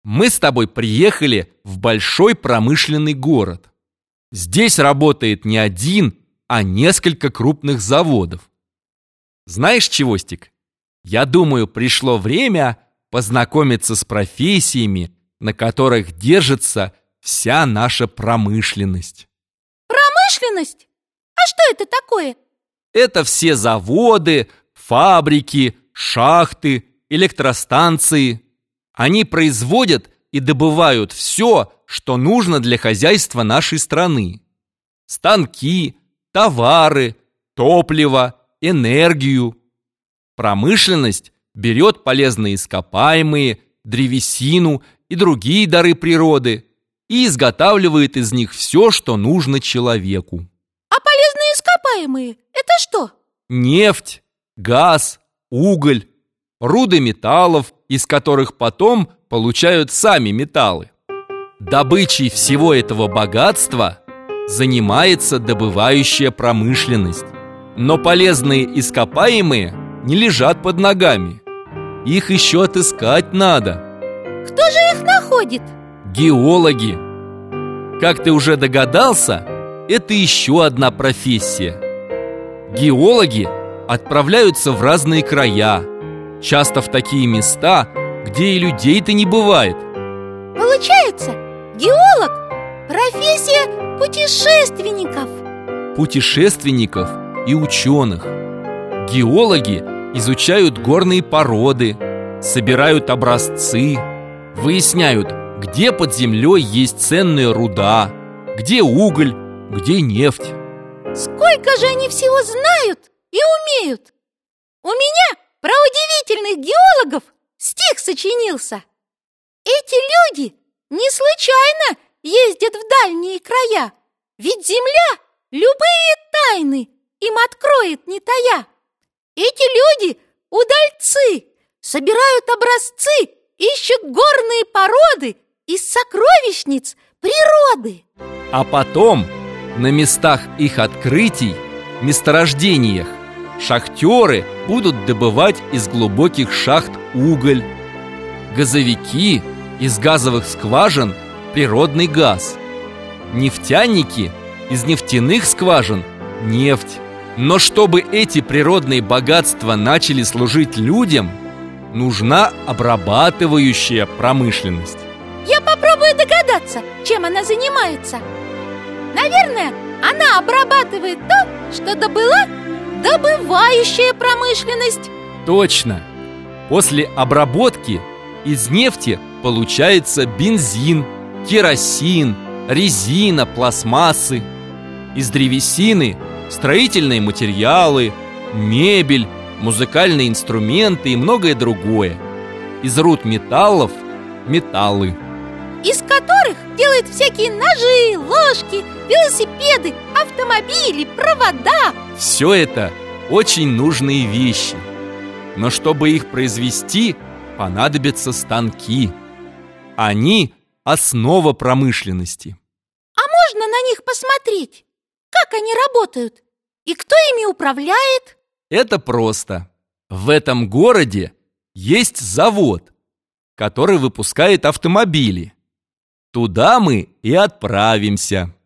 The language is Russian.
Мы с тобой приехали в большой промышленный город. Здесь работает не один, а несколько крупных заводов. Знаешь, Чевостик, я думаю, пришло время познакомиться с профессиями, на которых держится вся наша промышленность. Промышленность? А что это такое? Это все заводы, фабрики, шахты, электростанции. Они производят и добывают все, что нужно для хозяйства нашей страны. Станки, товары, топливо, энергию. Промышленность берет полезные ископаемые, древесину и другие дары природы и изготавливает из них все, что нужно человеку. А полезные ископаемые – это что? Нефть, газ, уголь, руды металлов, из которых потом получают сами металлы. Добычей всего этого богатства занимается добывающая промышленность. Но полезные ископаемые не лежат под ногами. Их еще отыскать надо. Кто же их находит? Геологи. Как ты уже догадался, это еще одна профессия. Геологи отправляются в разные края, часто в такие места, где и людей-то не бывает. Получается, геолог – профессия путешественников. Путешественников и ученых. Геологи изучают горные породы, собирают образцы, выясняют, где под землей есть ценная руда, где уголь, где нефть. Сколько же они всего знают и умеют! У меня про удивительных геологов стих сочинился. Эти люди не случайно ездят в дальние края, ведь земля любые тайны им откроет не тая. Эти люди удальцы, собирают образцы, ищут горные породы из сокровищниц природы. А потом на местах их открытий, месторождениях, шахтеры будут добывать из глубоких шахт уголь, газовики из газовых скважин природный газ, нефтяники из нефтяных скважин нефть. Но чтобы эти природные богатства начали служить людям, нужна обрабатывающая промышленность. Я попробую догадаться, чем она занимается. Наверное, она обрабатывает то, что добыла добывающая промышленность. Точно! После обработки из нефти получается бензин, керосин, резина, пластмассы. Из древесины строительные материалы, мебель, музыкальные инструменты и многое другое. Из руд металлов – металлы. Из которых делают всякие ножи, ложки, велосипеды, автомобили, провода. Все это очень нужные вещи. Но чтобы их произвести, понадобятся станки. Они – основа промышленности. А можно на них посмотреть? Как они работают? И кто ими управляет? Это просто. В этом городе есть завод, который выпускает автомобили. Туда мы и отправимся.